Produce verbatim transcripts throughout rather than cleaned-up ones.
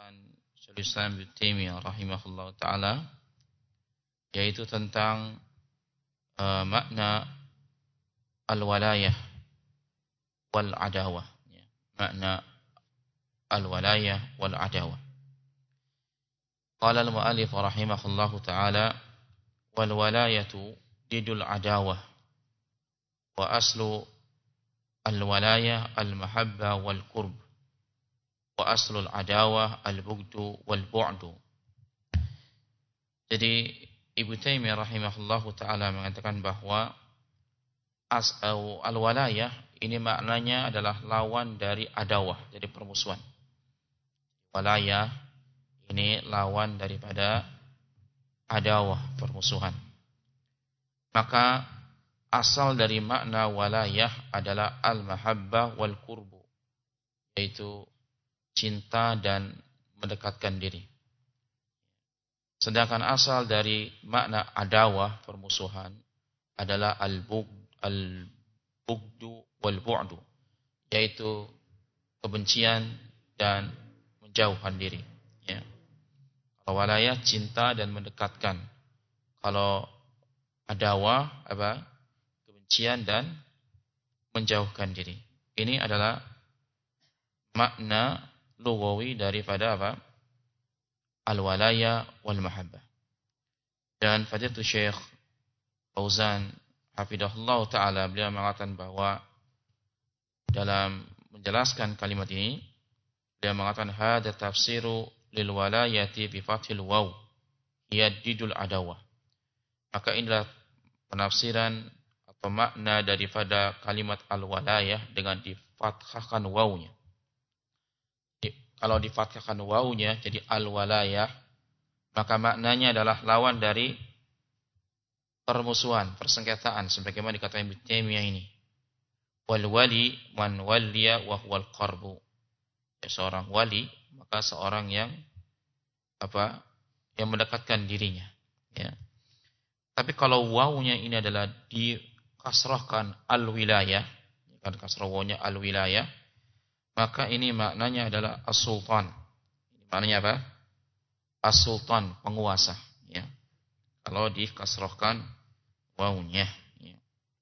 perkataan Syaikhul Islam Ibnu Taimiyah rahimahullah taala, yaitu tentang uh, makna al-walayah wal adawah, ya. Makna al-walayah wal adawah. Qala al-mu'allif rahimahullah taala, wal walayatu didul adawah wa aslu al-walayah al-mahabbah wal qurb wa aslul adawah al-bughdu wal bu'du. Jadi Ibnu Taimiyah rahimahullahu taala mengatakan bahwa as al-walayah ini maknanya adalah lawan dari adawah, dari permusuhan. Walayah ini lawan daripada adawah, permusuhan. Maka asal dari makna walayah adalah al-mahabbah wal qurbu, yaitu cinta dan mendekatkan diri. Sedangkan asal dari makna adawah, permusuhan, adalah al-bughd, al-bughdu wal bu'du, yaitu kebencian dan menjauhkan diri. Ya. Kalau walayah cinta dan mendekatkan. Kalau adawah apa? Kebencian dan menjauhkan diri. Ini adalah makna lughawi daripada apa? Al-walaya wal mahabbah. Dan Fadilatul Syekh Fauzan hafidhahullah taala, beliau mengatakan bahwa dalam menjelaskan kalimat ini, beliau mengatakan hadza tafsiru lil walayati bi fathil waw hiya didul adawah. Maka inilah penafsiran atau makna daripada kalimat al-walayah dengan difathahkan wawnya. Kalau difathahkan wawnya jadi al-walayah, maka maknanya adalah lawan dari permusuhan, persengketaan, sebagaimana dikatakan Ibnu Taimiyah ini. Wal wali man waliya wa huwal qarbu. Ya, seorang wali, maka seorang yang apa? Yang mendekatkan dirinya, ya. Tapi kalau wawnya ini adalah dikasrahkan al-wilayah, kan kasrah wawnya al-wilayah, maka ini maknanya adalah as-sultan. Ini maknanya apa? As-sultan, penguasa, ya. Kalau dikasrahkan wawnya, ya.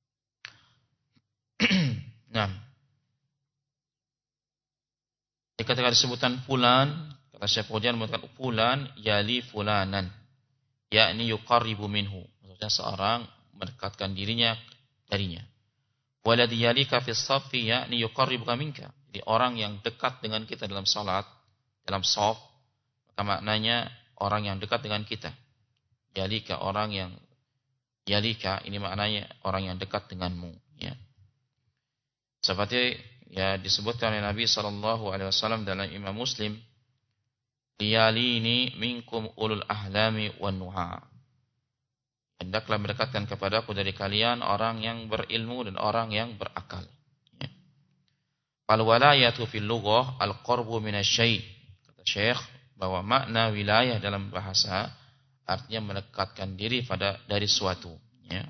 Nah, dikatakan sebutan fulan, kata Syekh Fauzan mengatakan fulan yali fulanan, yakni yuqarribu minhu, maksudnya seorang mendekatkan dirinya darinya. Waladhi yalika fis saffi yakni yuqarribuka minka, jadi orang yang dekat dengan kita dalam salat, dalam shaf, maka maknanya orang yang dekat dengan kita. Yalika, orang yang yalika ini maknanya orang yang dekat denganmu, ya. Seperti ya disebutkan oleh Nabi sallallahu alaihi wasallam dalam Imam Muslim, liyalini minkum ulul ahlami wan nuha. Hendaklah mendekatkan kepadaku dari kalian orang yang berilmu dan orang yang berakal. Ya. Fal walayatu fil lughah al-qurbu minasyai'. Kata Syekh bahwa makna wilayah dalam bahasa artinya mendekatkan diri pada dari suatu, ya.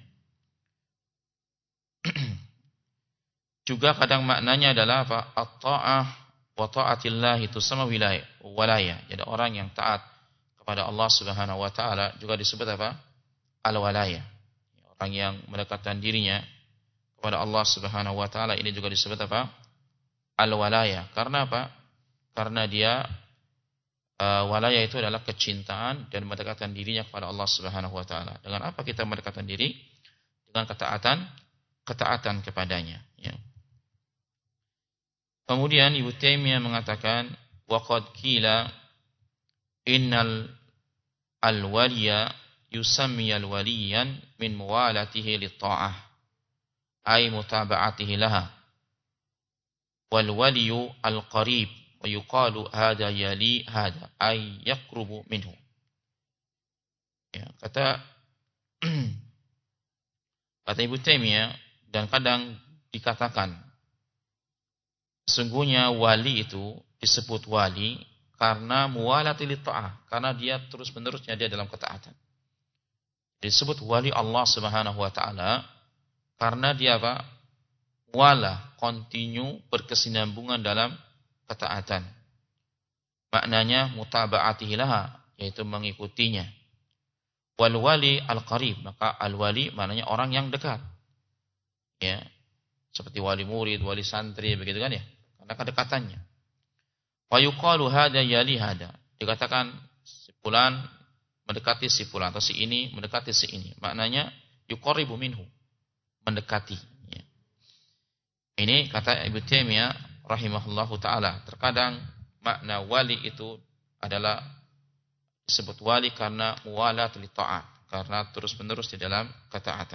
Juga kadang maknanya adalah apa? At-ta'ah wa ta'atillah, itu sama wilayah, walayah. Jadi orang yang taat kepada Allah Subhanahu wa taala juga disebut apa? Al-walayah. Orang yang mendekatkan dirinya kepada Allah Subhanahu wa taala ini juga disebut apa? Al-walayah. Karena apa? Karena dia uh, walayah itu adalah kecintaan dan mendekatkan dirinya kepada Allah Subhanahu wa taala. Dengan apa kita mendekatkan diri? Dengan ketaatan, ketaatan kepadanya, ya. Kemudian Ibnu Taimiyah mengatakan wa qad qila innal al-waliya yusammi al-waliyan min muwalatihi lit-ta'ah ay mutaba'atihi laha wal waliyu al-qarib wa yuqalu hadha yali hadha ay yaqrubu minhu. Ya, kata kata Ibnu Taimiyah, dan kadang dikatakan sesungguhnya wali itu disebut wali karena muwalati lit-ta'ah, karena dia terus-menerusnya dia dalam ketaatan. Disebut wali Allah Subhanahu wa taala karena dia apa? Wala, continue, berkesinambungan dalam ketaatan. maknanya mutaba'atihi laha, yaitu mengikutinya. Wal wali al-qarib, maka al-wali maknanya orang yang dekat. Ya. Seperti wali murid, wali santri, begitu kan ya? Karena kedekatannya. Wa yuqalu hada yali hada. Dikatakan si fulan mendekati si fulan, atau si ini mendekati si ini. Maknanya yuqarribu minhu, mendekati. Ya. Ini kata Ibnu Taimiyah rahimahullahu taala. Terkadang makna wali itu adalah disebut wali karena muwalat li ta'at, karena terus-menerus di dalam ketaatan.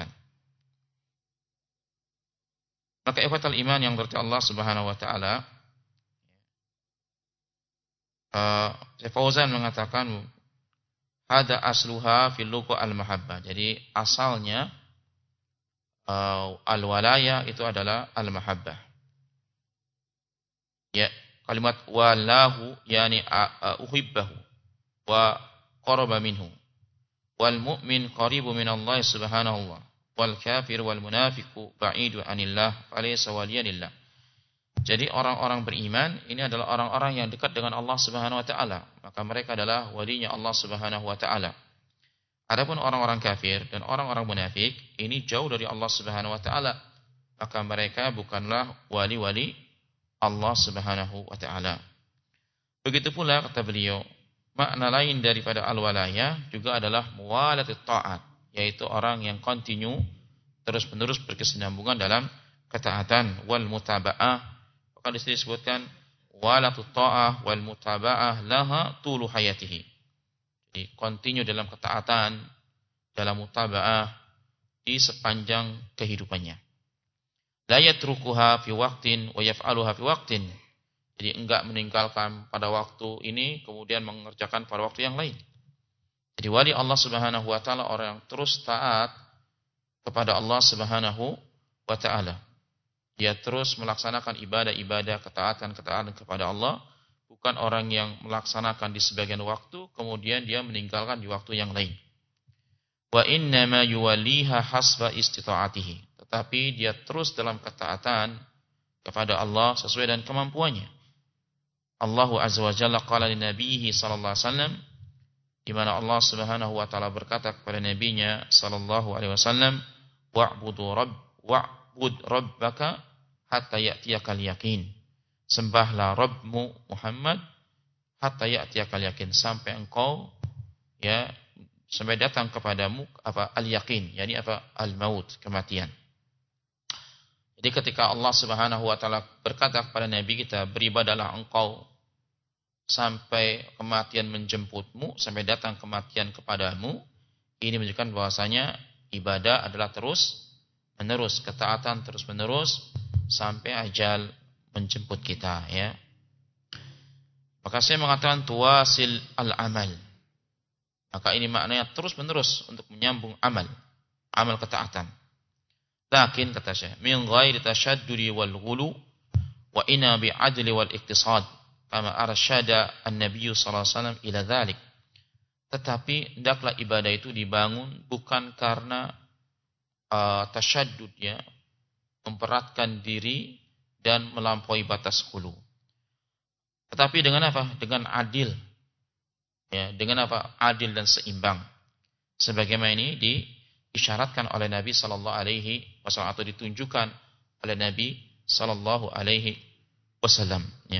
Maka ikhwatal iman yang berarti Allah Subhanahu wa taala, uh, Fauzan mengatakan hada asluha fil lugha al-mahabbah. Jadi asalnya uh, al-walaya itu adalah al-mahabbah. Ya, kalimat walahu yani uhibbahu wa qaraba minhu. Wal mu'min qaribu min Allah subhanahu wa wal kafir wal munafiqu ba'idu anillah falaysa waliyanillah. Jadi orang-orang beriman ini adalah orang-orang yang dekat dengan Allah Subhanahu wa taala, maka mereka adalah walinya Allah Subhanahu wa taala. Adapun orang-orang kafir dan orang-orang munafik ini jauh dari Allah Subhanahu wa taala, maka mereka bukanlah wali-wali Allah Subhanahu wa taala. Begitu pula kata beliau, makna lain daripada al-walaya juga adalah muwalatut ta'at, yaitu orang yang kontinu terus-menerus berkesinambungan dalam ketaatan, wal mutaba'ah. Maka di sini disebutkan walatut ta'ah wal mutaba'ah laha tulu hayatihi. Jadi kontinu dalam ketaatan, dalam mutaba'ah di sepanjang kehidupannya. La yatrukuha fi waqtin wa yaf'aluha fi waqtin. Jadi enggak meninggalkan pada waktu ini kemudian mengerjakan pada waktu yang lain. Jadi wali Allah Subhanahu wa taala orang yang terus taat kepada Allah Subhanahu wa taala. Dia terus melaksanakan ibadah-ibadah, ketaatan-ketaatan kepada Allah, bukan orang yang melaksanakan di sebagian waktu kemudian dia meninggalkan di waktu yang lain. Wa innama yuwalliha hasba istita'atihi. Tetapi dia terus dalam ketaatan kepada Allah sesuai dengan kemampuannya. Allah Azza wa Jalla qala li nabiyhi sallallahu alaihi wasallam, di mana Allah Subhanahu wa taala berkata kepada nabinya sallallahu alaihi wasallam, wa'budu rabb wa'bud rabbaka hatta ya'tiyakal yaqin. Sembahlah Rabbmu Muhammad hatta ya'tiyakal yaqin, sampai engkau ya sampai datang kepadamu apa al-yaqin, yakni apa al-maut, kematian. Jadi ketika Allah Subhanahu wa taala berkata kepada nabi kita, beribadahlah engkau sampai kematian menjemputmu, sampai datang kematian kepadamu, ini menunjukkan bahwasanya ibadah adalah terus menerus, ketaatan terus menerus sampai ajal menjemput kita, ya. Maka saya mengatakan tuwasil al-amal. Maka ini maknanya terus menerus untuk menyambung amal, amal ketaatan. Lakin kata saya, min ghairi tashaddudi wal ghulu wa ina bi adli wal iktisad kama arsyada an-nabiy sallallahu alaihi wasallam ila dzalik. Tetapi hendaklah ibadah itu dibangun bukan karena uh, tasyaddud, ya, memperatkan diri dan melampaui batas hulu. Tetapi dengan apa? Dengan adil. Ya, dengan apa? Adil dan seimbang. Sebagaimana ini di isyaratkan oleh Nabi sallallahu alaihi wasallam atau ditunjukkan oleh Nabi sallallahu alaihi wasallam, ya.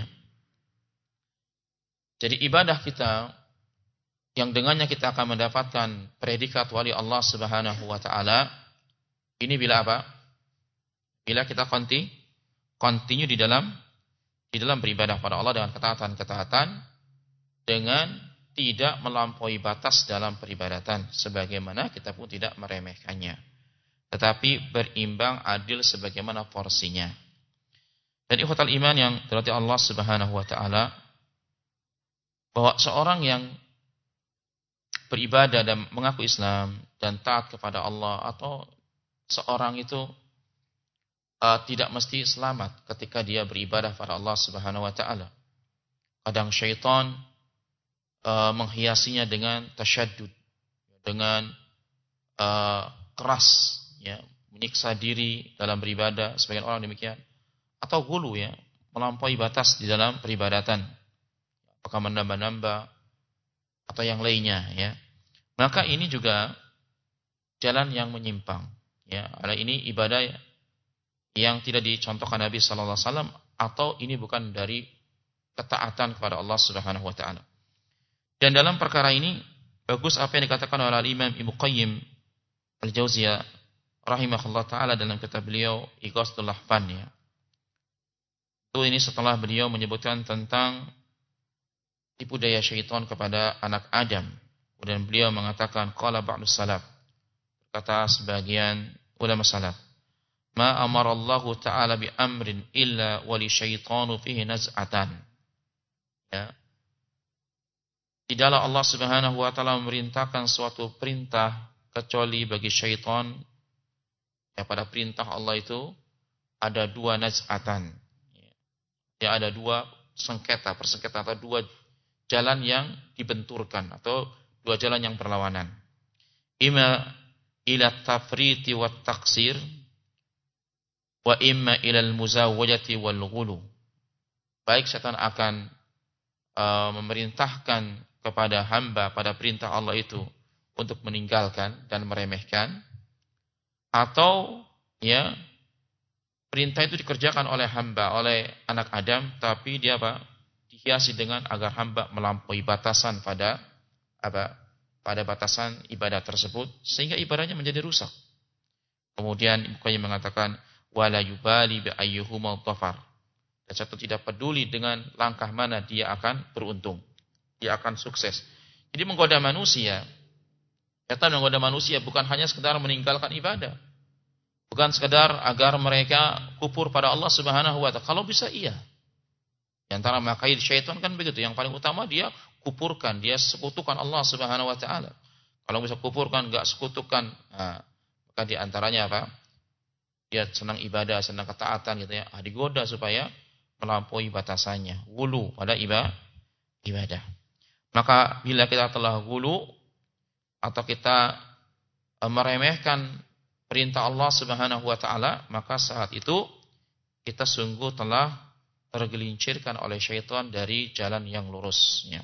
Jadi ibadah kita yang dengannya kita akan mendapatkan predikat wali Allah Subhanahu wa taala ini bila apa? Bila kita konti continue di dalam di dalam beribadah pada Allah dengan ketaatan-ketaatan, dengan tidak melampaui batas dalam peribadatan, sebagaimana kita pun tidak meremehkannya, tetapi berimbang adil sebagaimana porsinya. Dan ikhwatal iman yang dirahmati Allah Subhanahu wa taala, bahwa seorang yang beribadah dan mengaku Islam dan taat kepada Allah, atau seorang itu uh, tidak mesti selamat ketika dia beribadah pada Allah Subhanahu wa taala. Kadang syaitan Uh, menghiasinya dengan tasyaddud, dengan uh, keras, ya, menyiksa diri dalam beribadah, sebagian orang demikian, atau gulu, ya, melampaui batas di dalam peribadatan, apakah menambah-nambah atau yang lainnya, ya. Maka ini juga jalan yang menyimpang, ya. Ada ini ibadah yang tidak dicontohkan Nabi sallallahu alaihi wasallam, atau ini bukan dari ketaatan kepada Allah Subhanahu wa taala. Dan dalam perkara ini bagus apa yang dikatakan oleh Imam Ibnu Qayyim Al-Jauziyah rahimahullah taala dalam kitab beliau Ighasatul Lahfan, ya. Itu ini setelah beliau menyebutkan tentang tipu daya syaitan kepada anak Adam. Kemudian beliau mengatakan qala ba'dus salaf, kata sebagian ulama salaf, ma amarallahu ta'ala bi amrin illa wali syaitanu fihi naz'atan. Ya. Tidaklah Allah Subhanahu wa taala memerintahkan suatu perintah kecuali bagi syaitan, ya, pada perintah Allah itu ada dua naz'atan. Ya, ada dua sengketa, persengketa, atau dua jalan yang dibenturkan, atau dua jalan yang berlawanan. Ima ila tafriti wa taksir, wa imma ila al-muzawwajati wal ghulu. Baik setan akan uh, memerintahkan kepada hamba pada perintah Allah itu untuk meninggalkan dan meremehkan, atau ya perintah itu dikerjakan oleh hamba, oleh anak Adam, tapi dia apa? Dihiasi dengan agar hamba melampaui batasan pada apa? Pada batasan ibadah tersebut, sehingga ibadahnya menjadi rusak. Kemudian Ibnu Qayyim mengatakan wala yubali bi ayyuhuma dhafar. Dan satu tidak peduli dengan langkah mana dia akan beruntung. Dia akan sukses. Jadi menggoda manusia, setan menggoda manusia bukan hanya sekedar meninggalkan ibadah. Bukan sekedar agar mereka kufur pada Allah Subhanahu wa taala. Kalau bisa iya. Di antara makaid syaitan kan begitu. Yang paling utama dia kupurkan, dia sekutukan Allah Subhanahu wa taala. Kalau bisa kupurkan, enggak sekutukan, nah, maka di antaranya apa? Dia senang ibadah, senang ketaatan gitu ya. Ah, digoda supaya melampaui batasannya. Gulu pada ibadah. Maka bila kita telah gulu atau kita meremehkan perintah Allah Subhanahu wa taala, maka saat itu kita sungguh telah tergelincirkan oleh syaitan dari jalan yang lurusnya.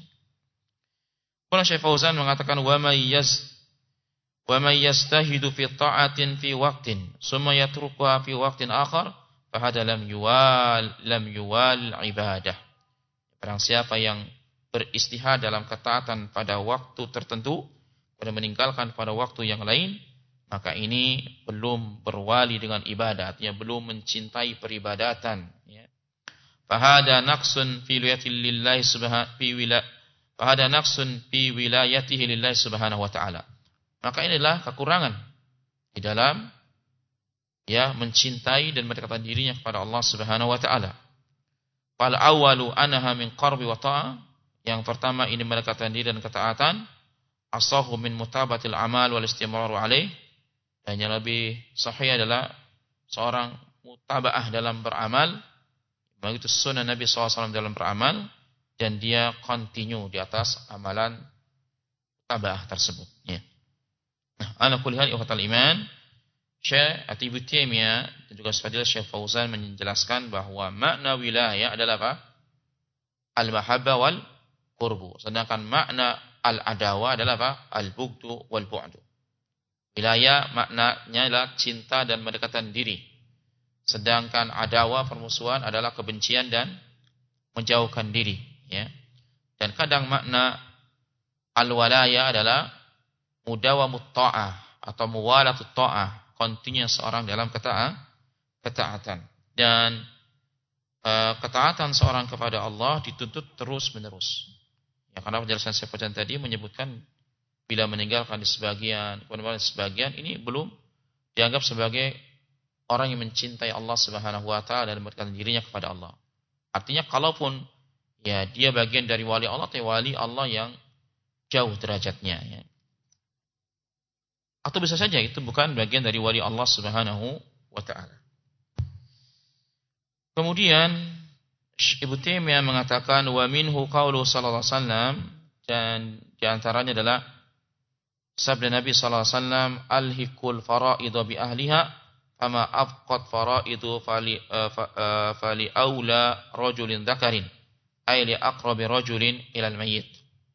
Qala Syekh Fauzan mengatakan wa may yaz wa may yastahidu fi ta'atin fi waqtin summa yatrukuha fi waqtin akhar fa hada lam yuwal lam yuwal ibadah. Barang siapa yang beristihad dalam ketaatan pada waktu tertentu dan meninggalkan pada waktu yang lain, maka ini belum berwali dengan ibadah, artinya belum mencintai peribadatan, ya. Fahada naqsun fi wilayati lillahi subhanahu fi wila fahada naqsun fi wilayatihi lillahi subhanahu wa ta'ala. Maka inilah kekurangan di dalam ya mencintai dan mendekatkan dirinya kepada Allah Subhanahu wa ta'ala. Fal awwalu anaha min qarbi wa ta'ah. Yang pertama ini mendekatkan diri dan ketaatan, asahu min mutabatil amal wal istimraru alaih. Dan yang lebih sahih adalah seorang mutabaah dalam beramal, begitu sunnah Nabi shallallahu alaihi wasallam dalam beramal, dan dia continue di atas amalan mutabaah tersebut. Ya. Nah, ala kulli hal ikhwatal iman, Syekh Ibnu Taimiyah dan juga Fadilah Syekh Fauzan menjelaskan bahwa makna wilayah adalah apa? Al-mahabbah wal qurbu. Sedangkan makna al-adawa adalah apa? Al-bughdu wal bu'du. Wilayah maknanya adalah cinta dan mendekatkan diri. Sedangkan adawa, permusuhan, adalah kebencian dan menjauhkan diri, ya. Dan kadang makna al-walaya adalah mudawamut ta'ah atau muwalatut ta'ah, kontinunya seorang dalam ketaatan, ketaatan. Dan e, ketaatan seorang kepada Allah dituntut terus-menerus. Ya, karena penjelasan saya pada tadi menyebutkan bila meninggalkan di sebagian, kemudian di sebagian, ini belum dianggap sebagai orang yang mencintai Allah Subhanahu wa taala dan mendekatkan dirinya kepada Allah. Artinya kalaupun ya dia bagian dari wali Allah, tapi wali Allah yang jauh derajatnya, ya. Atau bisa saja itu bukan bagian dari wali Allah Subhanahu wa taala. Kemudian Ibnu Taimiyah mengatakan wa minhu qaulu sallallahu alaihi wasallam, dan di antaranya adalah sabda Nabi sallallahu alaihi wasallam, alhiqul faraidu bi ahliha fama afqat faraidu fali uh, fa, uh, fali aula rajulin dzakarin. ay li aqrabi rajulin ilal mayyit.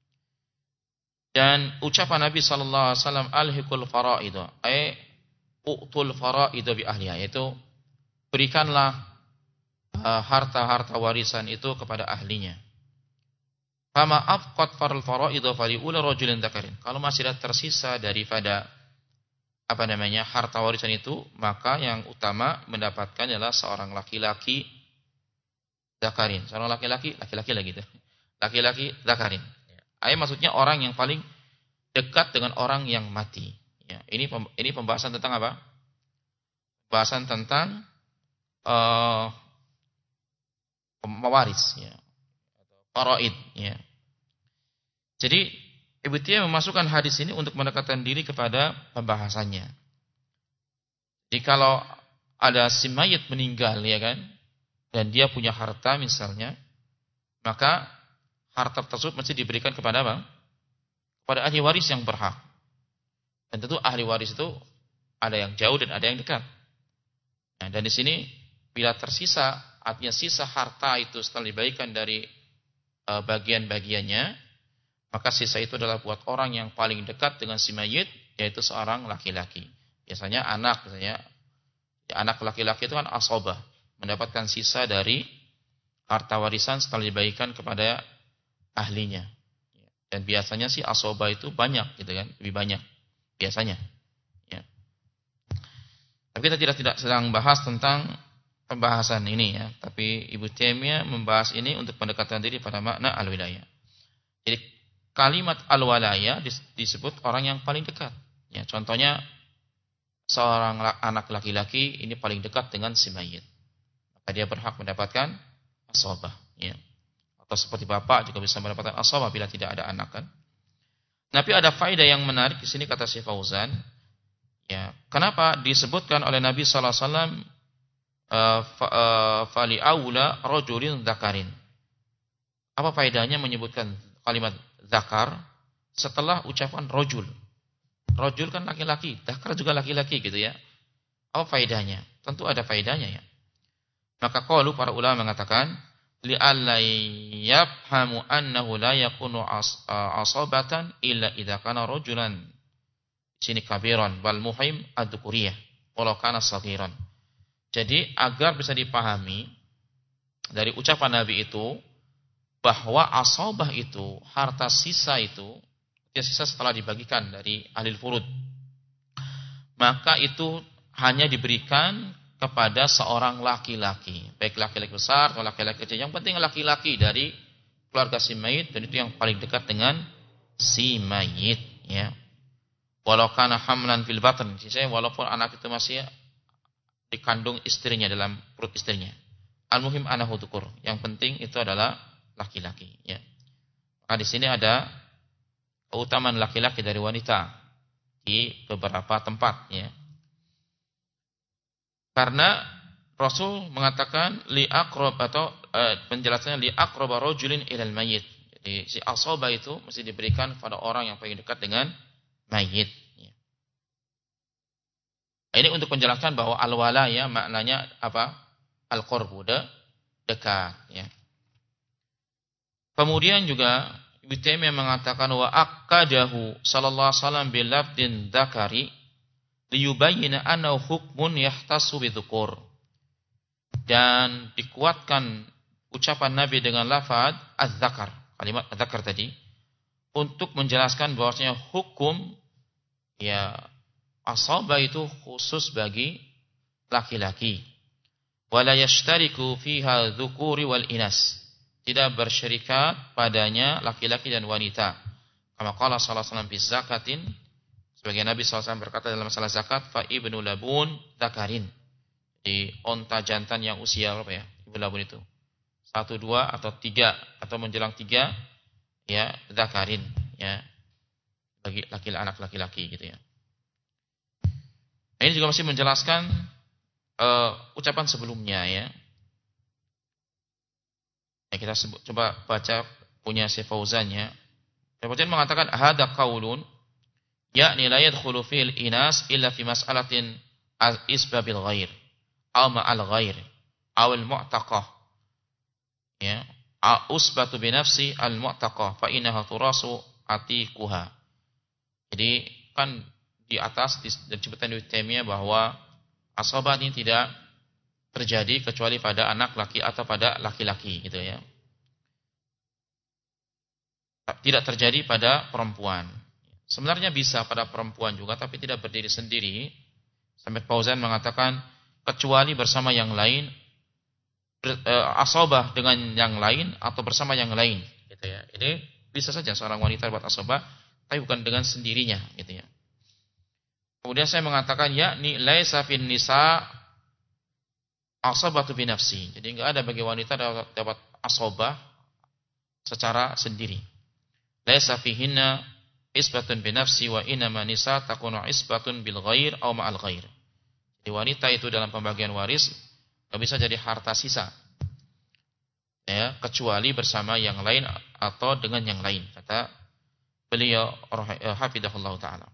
Dan ucapan Nabi sallallahu alaihi wasallam alhiqul faraid ay u'tul faraid bi ahliha, yaitu berikanlah uh, harta-harta warisan itu kepada ahlinya. Fama afqat farul faraid fali ula rajulin dzakarin. Kalau masih ada tersisa daripada apa namanya harta warisan itu, maka yang utama mendapatkan adalah seorang laki-laki dzakarin. Seorang laki-laki, laki-laki lagi gitu. Laki-laki dzakarin. Ayat maksudnya orang yang paling dekat dengan orang yang mati. Ya, ini ini pembahasan tentang apa? Pembahasan tentang uh, pewaris, ya, faraid. Ya. Jadi Ibnu Taimiyah memasukkan hadis ini untuk mendekatkan diri kepada pembahasannya. Jadi kalau ada si mayit meninggal, ya kan, dan dia punya harta misalnya, maka harta tersebut mesti diberikan kepada apa? Kepada ahli waris yang berhak. Dan tentu ahli waris itu ada yang jauh dan ada yang dekat. Nah, dan di sini bila tersisa, artinya sisa harta itu setelah diberikan dari uh, bagian-bagiannya, maka sisa itu adalah buat orang yang paling dekat dengan si mayit, yaitu seorang laki-laki. Biasanya anak, misalnya ya, anak laki-laki itu kan asobah, mendapatkan sisa dari harta warisan setelah diberikan kepada ahlinya. Dan biasanya sih asoba itu banyak gitu kan, lebih banyak biasanya. Ya. Tapi kita tidak tidak sedang bahas tentang pembahasan ini ya, tapi Ibnu Taimiyah membahas ini untuk pendekatan diri pada makna al-wilayah. Jadi kalimat al-wilayah disebut orang yang paling dekat. Ya, contohnya seorang anak laki-laki ini paling dekat dengan si mayit, maka dia berhak mendapatkan asobah. Ya. Atau seperti bapak juga bisa mendapatkan asabah bila tidak ada anak kan. Tapi ada faedah yang menarik di sini kata Syekh Fauzan. Ya, kenapa disebutkan oleh Nabi sallallahu alaihi wasallam fali aula rajulin dzakarin? Apa faedahnya menyebutkan kalimat zakar setelah ucapan rajul? Rajul kan laki-laki, dzakar juga laki-laki gitu ya. Apa faedahnya? Tentu ada faedahnya ya. Maka qalu para ulama mengatakan li'alla yafhamu annahu la yakunu asabatan illa idza kana rajulan sini kabiran wal muhim ad-dhukuriyah walau kana saghiran. Jadi agar bisa dipahami dari ucapan Nabi itu bahwa asabah itu harta sisa itu, ya sisa setelah dibagikan dari ahli furud, maka itu hanya diberikan kepada seorang laki-laki, baik laki-laki besar atau laki-laki kecil. Yang penting laki-laki dari keluarga si mayit, dan itu yang paling dekat dengan si mayit. Ya. Walau kana hamlan fil batn, sisanya walaupun anak itu masih dikandung istrinya dalam perut istrinya. Al-muhim anahu dzukur. Yang penting itu adalah laki-laki. Ya. Maka di sini ada keutamaan laki-laki dari wanita di beberapa tempat. Ya. Karena Rasul mengatakan li aqrab atau e, penjelasannya li aqrab rajulin ilal mayyit. Jadi si asaba itu mesti diberikan pada orang yang paling dekat dengan mayit. Ya. Ini untuk menjelaskan bahwa al-wala ya maknanya apa? Al-qurbu, de, dekat ya. Kemudian juga Ibnu Taimiyah mengatakan wa aqadahu sallallahu alaihi wasallam bil lafdin dzakari liyubayyina annahu hukmun yahtassu bidzukur. Dan dikuatkan ucapan Nabi dengan lafaz az-zakar, kalimat az-zakar tadi, untuk menjelaskan bahwasanya hukum ya asaba itu khusus bagi laki-laki. Wala yashtariku fiha dzukuri wal inas. Tidak bersyarikat padanya laki-laki dan wanita. Kama qala sallallahu alaihi wasallam fi zakatin, sebagai Nabi sallallahu alaihi wasallam berkata dalam masalah zakat, fa ibnu labun dzakarin. Di onta jantan yang usia berapa ya? Ibnu labun itu. Satu, dua, atau tiga, atau menjelang tiga, ya, dzakarin, ya. Bagi laki anak laki-laki gitu ya. Ini juga masih menjelaskan uh, ucapan sebelumnya ya. Ya kita sebut, coba baca punya Syekh Fauzan ya. Syekh Fauzan mengatakan hadza qaulun yakni la yadkhulu fil inas illa fi mas'alatin al-isbabil ghair aw ma'al ghair aw al-mu'taqah. Ya. usbatu binafsi al-mu'taqah fa innaha turasu atiquha. Jadi kan di atas disebutkan di Taimiyah bahwa asabah ini tidak terjadi kecuali pada anak laki atau pada laki-laki gitu ya. Tidak terjadi pada perempuan. Sebenarnya bisa pada perempuan juga tapi tidak berdiri sendiri. Sampai Fauzan mengatakan kecuali bersama yang lain, asabah dengan yang lain atau bersama yang lain gitu ya. Ini bisa saja seorang wanita buat asabah tapi bukan dengan sendirinya gitu ya. Kemudian saya mengatakan yakni laisa fin nisa asabatu bi nafsi. Jadi enggak ada bagi wanita dapat, dapat asabah secara sendiri. Laisa fihinna isbatun bi nafsi wa inama nisa takunu isbatun bil ghair aw ma'al ghair. Jadi wanita itu dalam pembagian waris enggak bisa jadi harta sisa. Ya, kecuali bersama yang lain atau dengan yang lain, kata beliau hafizahullah taala.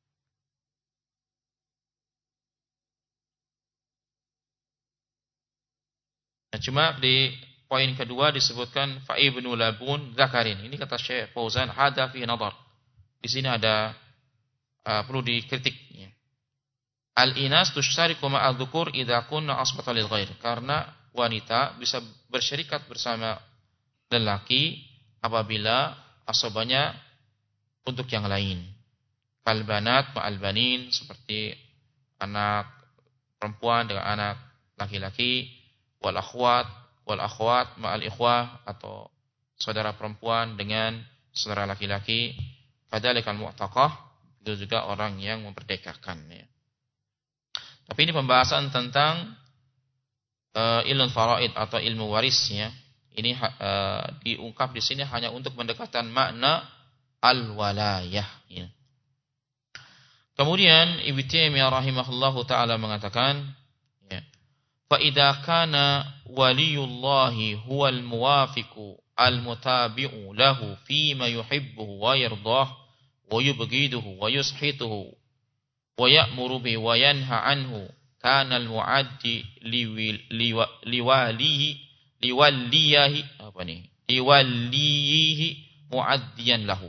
Nah, cuma di poin kedua disebutkan fa ibnu labun zakarin. Ini kata Syekh Fauzan hada fi nadhar. Di sini ada uh, perlu dikritik ya. Al-inas tushtariku ma'al dhukur idza kunna asbata lil ghair. Karena wanita bisa bersyarikat bersama lelaki apabila asabanya untuk yang lain. Kal banat ma'al banin, seperti anak perempuan dengan anak laki-laki, wal akhwat wal akhwat ma'al ikhwah, atau saudara perempuan dengan saudara laki-laki. Kadzalikal mu'taqah, itu juga orang yang memperdekakan ya. Tapi ini pembahasan tentang uh, ilmu faraid atau ilmu waris ya. Ini uh, diungkap di sini hanya untuk mendekatkan makna al-walayah ya. Kemudian Ibnu Taimiyah rahimahullahu taala mengatakan ya, fa idza kana waliyullahi huwal muwafiqu al-mutabi'u lahu fima yuhibbuhu wa yardah wa yubghiduhu wa yushituhu wa ya'muru bi wa yanha anhu kana al-mu'addi liwalihi liwalihi apa nih liwalihi mu'addiyan lahu.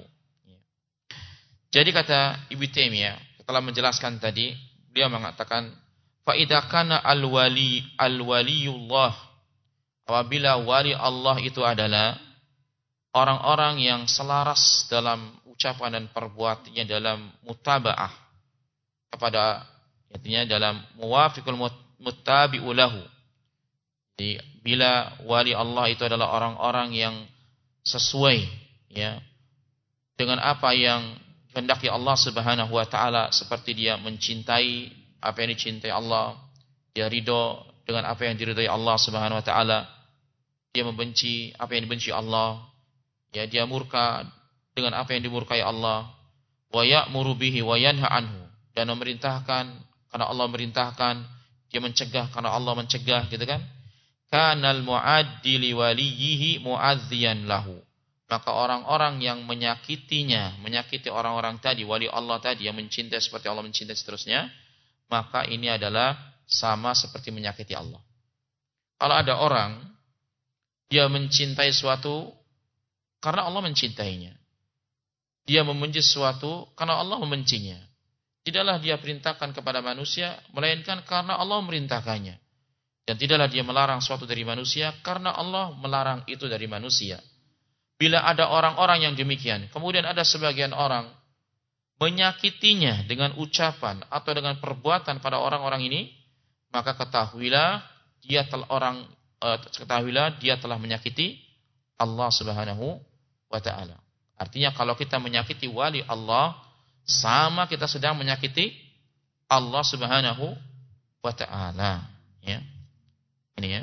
Jadi kata Ibnu Taimiyah setelah menjelaskan tadi, dia mengatakan fa idza kana al-wali al-waliyullah, apabila wali Allah itu adalah orang-orang yang selaras dalam ucapan dan perbuatannya, dalam mutaba'ah kepada, artinya dalam muwafiqul muttabi'u lahu. Jadi bila wali Allah itu adalah orang-orang yang sesuai ya dengan apa yang kehendaki Allah Subhanahu wa taala, seperti dia mencintai apa yang dicintai Allah, dia ridho dengan apa yang diridhai Allah Subhanahu wa taala, dia membenci apa yang dibenci Allah, ya dia murka dengan apa yang dimurkai Allah, wa ya'muru bihi wa yanha anhu, dan memerintahkan karena Allah merintahkan, dia mencegah karena Allah mencegah, gitu kan? Kanal mu'addi li waliyihi mu'azziyan lahu. Maka orang-orang yang menyakitinya, menyakiti orang-orang tadi, wali Allah tadi yang mencintai seperti Allah mencintai seterusnya, maka ini adalah sama seperti menyakiti Allah. Kalau ada orang dia mencintai suatu karena Allah mencintainya, dia membenci sesuatu karena Allah membencinya, tidaklah dia perintahkan kepada manusia melainkan karena Allah memerintahkannya, dan tidaklah dia melarang suatu dari manusia karena Allah melarang itu dari manusia. Bila ada orang-orang yang demikian, kemudian ada sebagian orang menyakitinya dengan ucapan atau dengan perbuatan pada orang-orang ini, maka ketahuilah dia telah orang uh, ketahuilah dia telah menyakiti Allah Subhanahu wa taala. Artinya kalau kita menyakiti wali Allah, sama kita sedang menyakiti Allah Subhanahu wa taala, ya. Ini ya.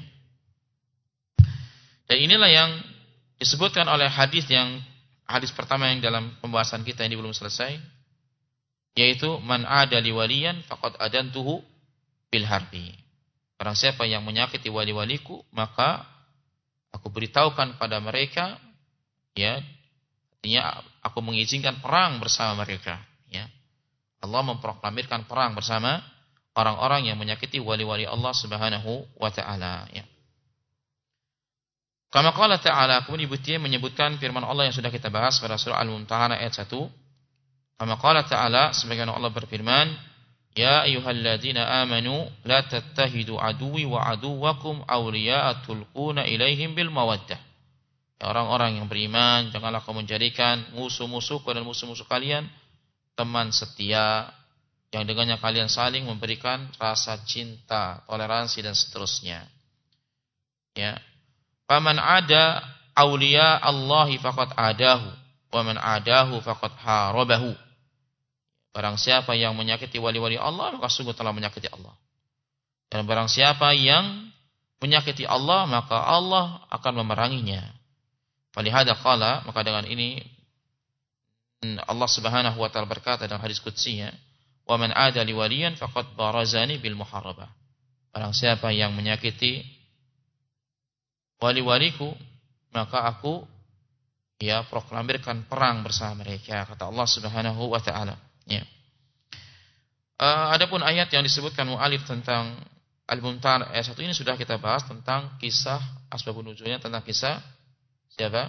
Dan inilah yang disebutkan oleh hadis yang hadis pertama yang dalam pembahasan kita ini belum selesai, yaitu man ada li waliyan faqad adantuhu bil harbi. Barang siapa yang menyakiti wali-waliku, maka aku beritahukan pada mereka, ya, artinya aku mengizinkan perang bersama mereka, ya. Allah memproklamirkan perang bersama orang-orang yang menyakiti wali-wali Allah Subhanahu wa taala, ya. Kama qala ta'ala, kemudian dia menyebutkan firman Allah yang sudah kita bahas pada surah Al-Mumtahanah ayat satu. Kama qala ta'ala, sebagaimana Allah berfirman, ya ayyuhalladzina amanu la tattahidu aduwi wa aduwakum awliya'a tulquna ilaihim bil mawaddah. Ya orang-orang yang beriman, janganlah kamu menjadikan musuh-musuhku dan musuh-musuh kalian teman setia yang dengannya kalian saling memberikan rasa cinta, toleransi dan seterusnya. Ya. Faman ada auliya Allahi faqad adahu wa man adahu faqad harabahu. Barang siapa yang menyakiti wali-wali Allah, maka sungguh telah menyakiti Allah. Dan barang siapa yang menyakiti Allah, maka Allah akan memeranginya. Falihada qala, maka dengan ini Allah Subhanahu wa taala berkata dalam hadis qudsinya, "Wa man ada li waliyan faqad barazani bil muharabah." Barang siapa yang menyakiti wali-waliku, maka aku ya proklamirkan perang bersama mereka, kata Allah Subhanahu wa taala. Ya. Uh, adapun ayat yang disebutkan mu'alif tentang Al-Mumtahanah ayat satu ini sudah kita bahas tentang kisah asbabun nuzulnya, tentang kisah siapa?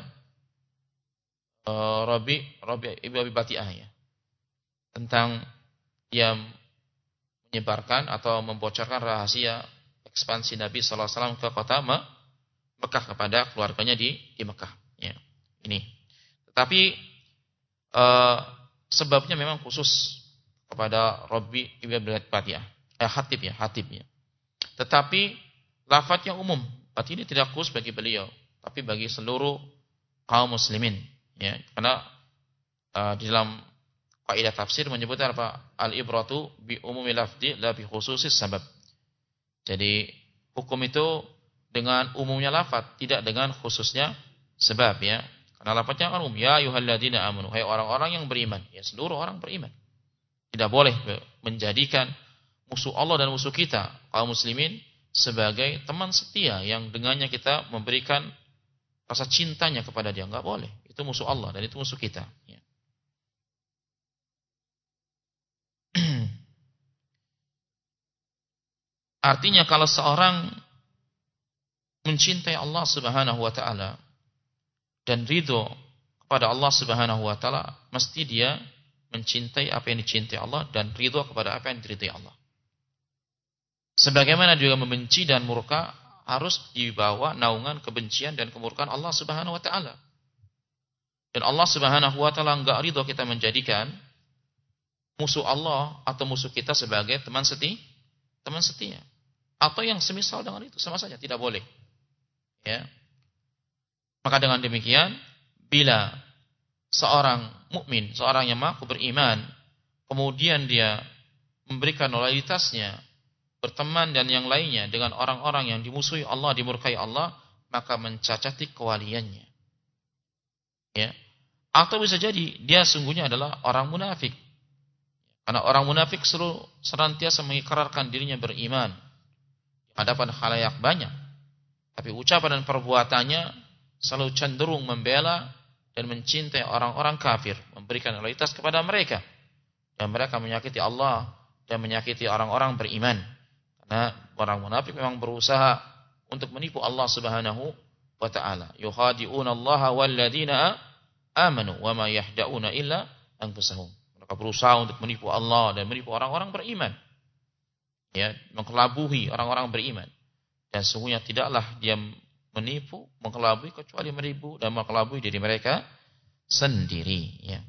Uh, Rabi Rabi Ibnu Abi Bati'ah ya. Tentang yang menyebarkan atau membocorkan rahasia ekspansi Nabi sallallahu alaihi wasallam ke kota Mekah kepada keluarganya di di Mekah ya. Ini. Tetapi uh, sebabnya memang khusus kepada Rabi Ibnu Abi Bati'ah. Eh Hatib ya, Hatib ya. Tetapi lafadznya umum. Berarti ini tidak khusus bagi beliau, tapi bagi seluruh kaum muslimin ya. Karena uh, di dalam kaidah tafsir menyebutkan apa? Al-ibratu bi umumi lafzi la bi khususis sabab. Jadi hukum itu dengan umumnya lafaz, tidak dengan khususnya sebab ya. Karena lafaznya kan umum, ya ayyuhalladzina amanu, hai orang-orang yang beriman. Ya seluruh orang beriman. Tidak boleh menjadikan musuh Allah dan musuh kita, kaum muslimin, sebagai teman setia yang dengannya kita memberikan rasa cintanya kepada dia. Enggak boleh. Itu musuh Allah dan itu musuh kita. Ya. Artinya kalau seorang mencintai Allah Subhanahu wa taala dan ridho kepada Allah Subhanahu wa taala, mesti dia mencintai apa yang dicintai Allah dan ridho kepada apa yang diridhai Allah. Sebagaimana juga membenci dan murka harus dibawa naungan kebencian dan kemurkaan Allah Subhanahu wa taala. Dan Allah Subhanahu wa taala enggak ridho kita menjadikan musuh Allah atau musuh kita sebagai teman setia, teman setia. Atau yang semisal dengan itu, sama saja, tidak boleh. Ya. Maka dengan demikian, bila seorang mukmin, seorang yang mengaku beriman, kemudian dia memberikan loyalitasnya, berteman dan yang lainnya dengan orang-orang yang dimusuhi Allah, dimurkai Allah, maka mencacati kewaliannya. Ya. Atau bisa jadi dia sungguhnya adalah orang munafik. Karena orang munafik selalu senantiasa mengikrarkan dirinya beriman di hadapan khalayak banyak, tapi ucapan dan perbuatannya selalu cenderung membela dan mencintai orang-orang kafir, memberikan loyalitas kepada mereka, dan mereka menyakiti Allah dan menyakiti orang-orang beriman. Karena orang munafik memang berusaha untuk menipu Allah Subhanahu wa taala. Yukhadi'una Allah walladzina amanu wa ma yahda'una illa anfusahum. Mereka berusaha untuk menipu Allah dan menipu orang-orang beriman. Ya, mengkelabuhi orang-orang beriman. Dan sungguhnya tidaklah dia menipu, mengkelabui kecuali menipu dan mengkelabui diri mereka sendiri. Ya.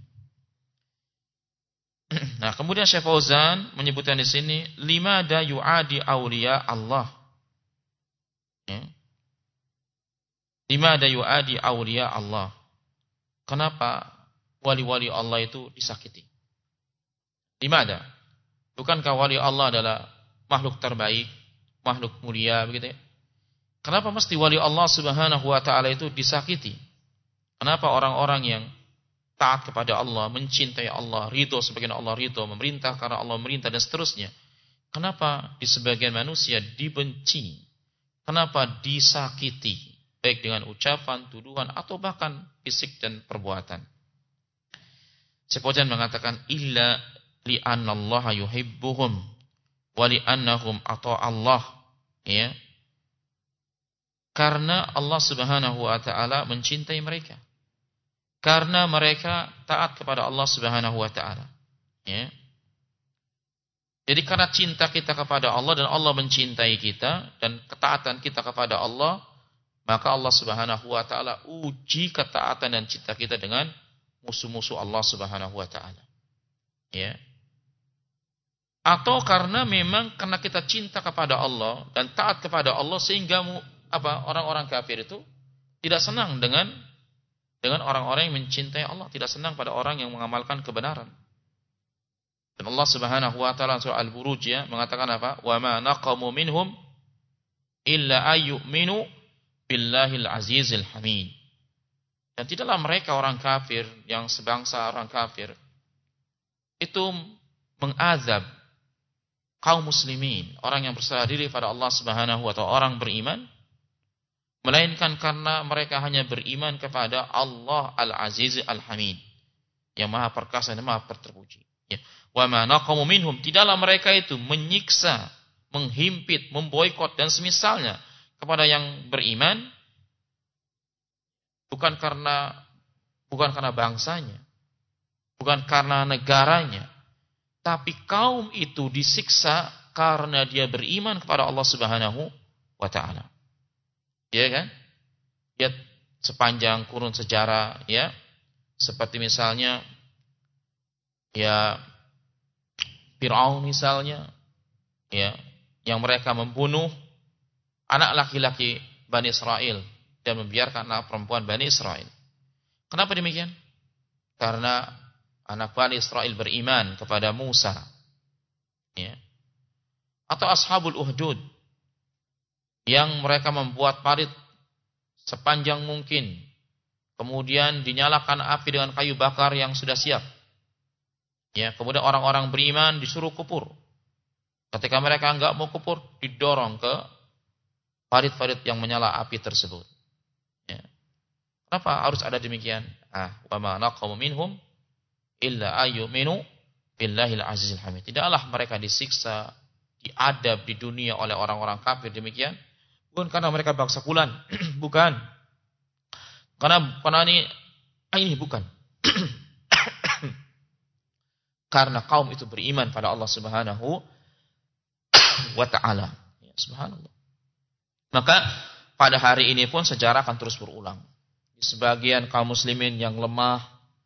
Nah, kemudian Syekh Fauzan menyebutkan di sini lima da yu'adi auliya Allah. Ya. Lima da yu'adi auliya Allah. Kenapa wali-wali Allah itu disakiti? Lima ada. Bukankah wali Allah adalah makhluk terbaik, makhluk mulia begitu ya? Kenapa mesti wali Allah Subhanahu wa taala itu disakiti? Kenapa orang-orang yang taat kepada Allah, mencintai Allah, ridho sebagaimana Allah ridho, memerintah karena Allah memerintah dan seterusnya? Kenapa di sebagian manusia dibenci? Kenapa disakiti? Baik dengan ucapan, tuduhan atau bahkan fisik dan perbuatan. Sepojan mengatakan illa li'annallaha yuhibbuhum wa li'annahum ata Allah, ya. Karena Allah Subhanahu wa taala mencintai mereka. Karena mereka taat kepada Allah Subhanahu wa taala. Ya. Jadi karena cinta kita kepada Allah dan Allah mencintai kita dan ketaatan kita kepada Allah, maka Allah Subhanahu wa taala uji ketaatan dan cinta kita dengan musuh-musuh Allah Subhanahu wa taala. Ya. Atau karena memang karena kita cinta kepada Allah dan taat kepada Allah sehingga apa orang-orang kafir itu tidak senang dengan dengan orang-orang yang mencintai Allah, tidak senang pada orang yang mengamalkan kebenaran. Dan Allah Subhanahu wa taala surah Al-Buruj ya mengatakan apa? Wa ma naqamu minhum illa ayyuminu billahil azizil hamid. Dan tidaklah mereka orang kafir yang sebangsa orang kafir itu mengazab kaum muslimin, orang yang berserah diri pada Allah Subhanahu wa taala, orang beriman, melainkan karena mereka hanya beriman kepada Allah Al-Aziz Al-Hamid, yang Maha Perkasa dan Maha Terpuji. Ya. Wa ma naqamu minhum, tidaklah mereka itu menyiksa, menghimpit, memboikot dan semisalnya kepada yang beriman bukan karena bukan karena bangsanya, bukan karena negaranya, tapi kaum itu disiksa karena dia beriman kepada Allah Subhanahu wa taala. Ya kan? Lihat sepanjang kurun sejarah ya, seperti misalnya ya Fir'aun misalnya ya, yang mereka membunuh anak laki-laki Bani Israel dan membiarkan anak perempuan Bani Israel. Kenapa demikian? Karena anak Bani Israel beriman kepada Musa. Ya. Atau Ashabul Uhdud yang mereka membuat parit sepanjang mungkin, kemudian dinyalakan api dengan kayu bakar yang sudah siap. Ya, kemudian orang-orang beriman disuruh kupur. Ketika mereka enggak mau kupur, didorong ke parit-parit yang menyala api tersebut. Ya. Kenapa harus ada demikian? Ah, wa ma naqamu minhum illa ayyuminu billahil azizil hamid. Tidaklah mereka disiksa, diadab di dunia oleh orang-orang kafir demikian, bukan karena mereka bangsa fulan, bukan. Karena karena ini ini bukan. Karena kaum itu beriman pada Allah Subhanahu wa taala. Ya, subhanallah. Maka pada hari ini pun sejarah akan terus berulang. Sebagian kaum muslimin yang lemah,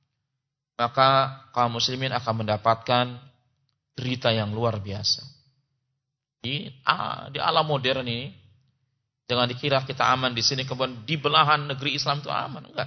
maka kaum muslimin akan mendapatkan derita yang luar biasa. Di, di alam modern ini, jangan dikira kita aman di sini, kemudian di belahan negeri Islam itu aman, enggak.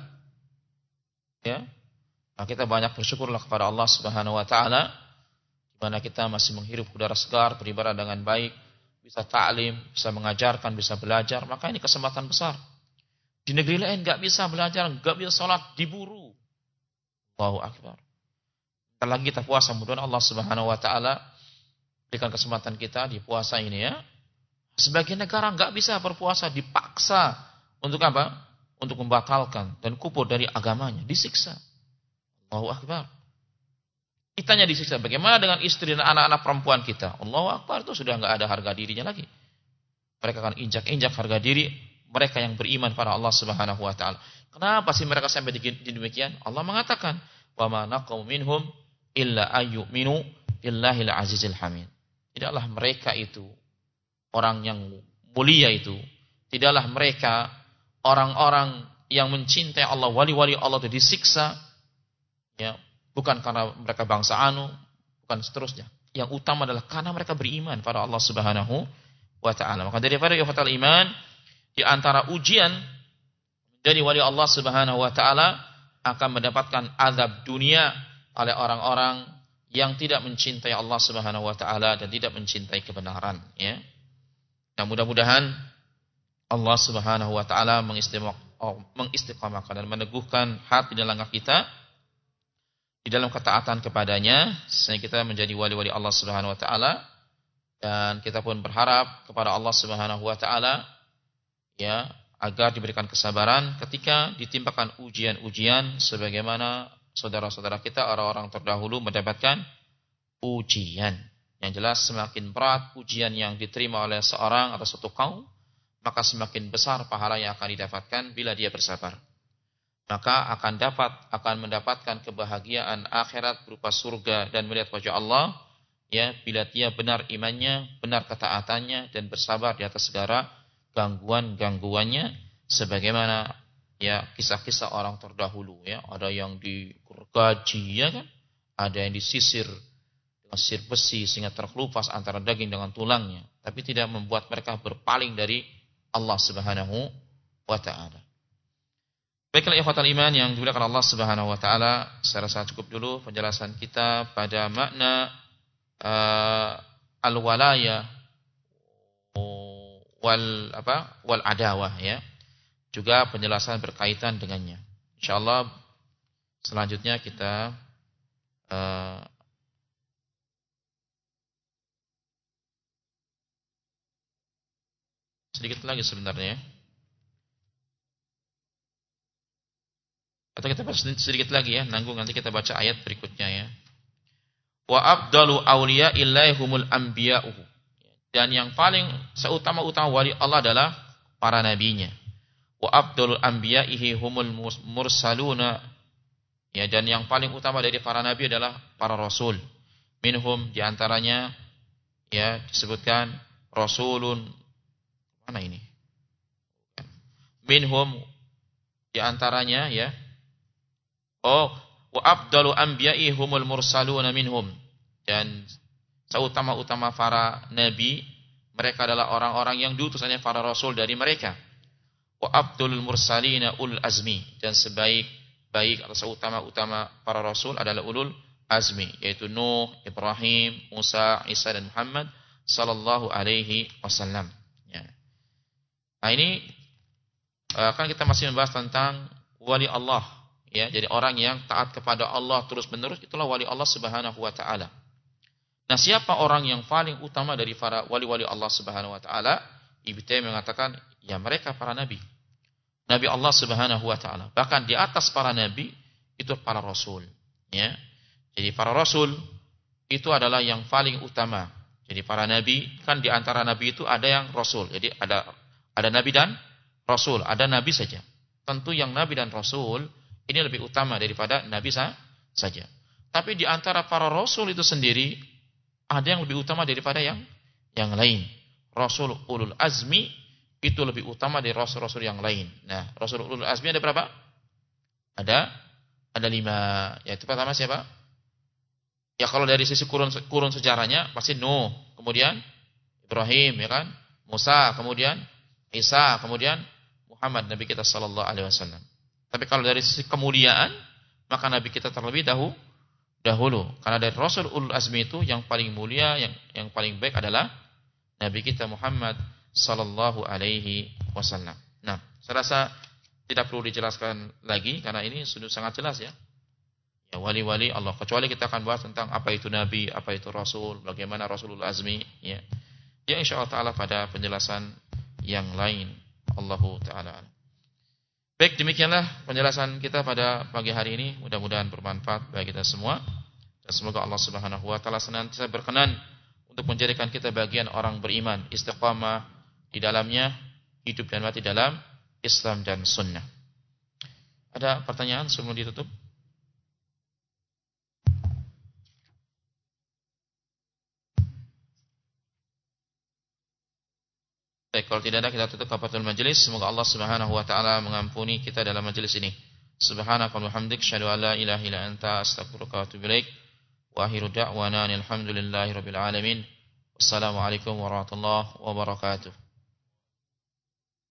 Ya, nah, kita banyak bersyukurlah kepada Allah Subhanahu wa taala, di mana kita masih menghirup udara segar, beribadah dengan baik, bisa ta'lim, bisa mengajarkan, bisa belajar, maka ini kesempatan besar. Di negeri lain enggak bisa belajar, enggak bisa sholat, diburu. Allahu akbar. Setelah lagi kita puasa, mudah-mudahan Allah Subhanahu wa taala berikan kesempatan kita di puasa ini ya. Sebagian negara enggak bisa berpuasa, dipaksa untuk apa? Untuk membatalkan dan kufur dari agamanya, disiksa. Allahu akbar. Kitanya disiksa, bagaimana dengan istri dan anak-anak perempuan kita? Allahu akbar, itu sudah enggak ada harga dirinya lagi. Mereka akan injak-injak harga diri mereka yang beriman pada Allah Subhanahu wa taala. Kenapa sih mereka sampai demikian? Allah mengatakan, "Wa ma naqamu minhum illa ayyuminu billahil azizil hamid." Tidaklah mereka itu orang yang mulia itu, tidaklah mereka orang-orang yang mencintai Allah, wali-wali Allah itu disiksa ya, bukan karena mereka bangsa anu, bukan seterusnya. Yang utama adalah karena mereka beriman pada Allah Subhanahu wa taala. Maka daripada ikhwatal iman, di antara ujian dari wali Allah Subhanahu wa taala akan mendapatkan azab dunia oleh orang-orang yang tidak mencintai Allah Subhanahu wa taala dan tidak mencintai kebenaran ya. Nah, mudah-mudahan Allah Subhanahu wa taala mengistiqamahkan dan meneguhkan hati dan langkah kita di dalam ketaatan kepadanya sehingga kita menjadi wali-wali Allah Subhanahu wa taala, dan kita pun berharap kepada Allah Subhanahu wa taala ya, agar diberikan kesabaran ketika ditimpakan ujian-ujian sebagaimana saudara-saudara kita orang-orang terdahulu mendapatkan ujian. Yang jelas semakin berat ujian yang diterima oleh seorang atau suatu kaum, maka semakin besar pahala yang akan didapatkan bila dia bersabar. Maka akan dapat akan mendapatkan kebahagiaan akhirat berupa surga dan melihat wajah Allah, ya, bila dia benar imannya, benar ketaatannya, dan bersabar di atas segala gangguan-gangguannya, sebagaimana ya kisah-kisah orang terdahulu, ya, ada yang digergaji, ya kan, ada yang disisir dengan sisir besi sehingga terkelupas antara daging dengan tulangnya, tapi tidak membuat mereka berpaling dari Allah Subhanahu wa taala. Baiklah ikhwatal iman yang dimuliakan Allah Subhanahu wa taala, saya rasa cukup dulu penjelasan kita pada makna uh, al-walaya wal apa? wal adawah, ya. Juga penjelasan berkaitan dengannya. Insyaallah selanjutnya kita uh, sedikit lagi sebenarnya. Atau kita baca sedikit lagi, ya, nanggung nanti kita baca ayat berikutnya, ya. Wa afdalu awliya'illahi humul anbiya'u. Dan yang paling seutama-utama wali Allah adalah para nabinya. Wa afdalul anbiya'ihi humul mursaluna. Ya, dan yang paling utama dari para nabi adalah para rasul. Minhum diantaranya, ya, disebutkan rasulun, mana ini? Minhum diantaranya, ya. Oh, wa afdalu anbiya'i humul mursaluna minhum. Dan seutama-utama para nabi, mereka adalah orang-orang yang diutus oleh para rasul dari mereka. Wa afdalul mursalina ulul azmi. Dan sebaik-baik atau seutama-utama para rasul adalah ulul azmi, yaitu Nuh, Ibrahim, Musa, Isa dan Muhammad sallallahu alaihi wasallam. Ya. Nah, ini kan kita masih membahas tentang wali Allah. Ya, jadi orang yang taat kepada Allah terus-menerus, itulah wali Allah Subhanahu wa taala. Nah, siapa orang yang paling utama dari para wali-wali Allah Subhanahu wa taala? Ibnu Taimiyah mengatakan, ya mereka para nabi. Nabi Allah Subhanahu wa taala. Bahkan di atas para nabi itu para rasul, ya. Jadi para rasul itu adalah yang paling utama. Jadi para nabi, kan di antara nabi itu ada yang rasul. Jadi ada ada nabi dan rasul, ada nabi saja. Tentu yang nabi dan rasul ini lebih utama daripada nabi saja. Tapi di antara para rasul itu sendiri ada yang lebih utama daripada yang yang lain. Rasul ulul azmi itu lebih utama dari rasul-rasul yang lain. Nah, rasul ulul azmi ada berapa? Ada ada lima. Yaitu pertama siapa? Ya kalau dari sisi kurun kurun sejarahnya pasti Nuh, kemudian Ibrahim, ya kan? Musa, kemudian Isa, kemudian Muhammad Nabi kita sallallahu alaihi wasallam. Tapi kalau dari sisi kemuliaan, maka Nabi kita terlebih dahulu, dahulu. Karena dari Rasul Ulul Azmi itu yang paling mulia, yang yang paling baik adalah Nabi kita Muhammad sallallahu alaihi wasallam. Nah, saya rasa tidak perlu dijelaskan lagi karena ini sudah sangat jelas, ya. Ya, wali-wali Allah. Kecuali kita akan bahas tentang apa itu Nabi, apa itu Rasul, bagaimana Rasulul Azmi, ya. Ya insyaallah taala pada penjelasan yang lain. Allahu taala. Baik, demikianlah penjelasan kita pada pagi hari ini. Mudah-mudahan bermanfaat bagi kita semua. Dan semoga Allah Subhanahu wa taala senantiasa berkenan untuk menjadikan kita bagian orang beriman, istiqamah di dalamnya, hidup dan mati dalam Islam dan sunnah. Ada pertanyaan sebelum ditutup? Baik, kalau tidak ada kita tutup kafatul majelis. Semoga Allah Subhanahu wa taala mengampuni kita dalam majelis ini. Subhanaka wa bihamdik asyhadu an la ilaha illa anta astaghfiruka wa atubu ilaik. Wa akhiru da'wana alhamdulillahi rabbil alamin. Wassalamualaikum warahmatullahi wabarakatuh.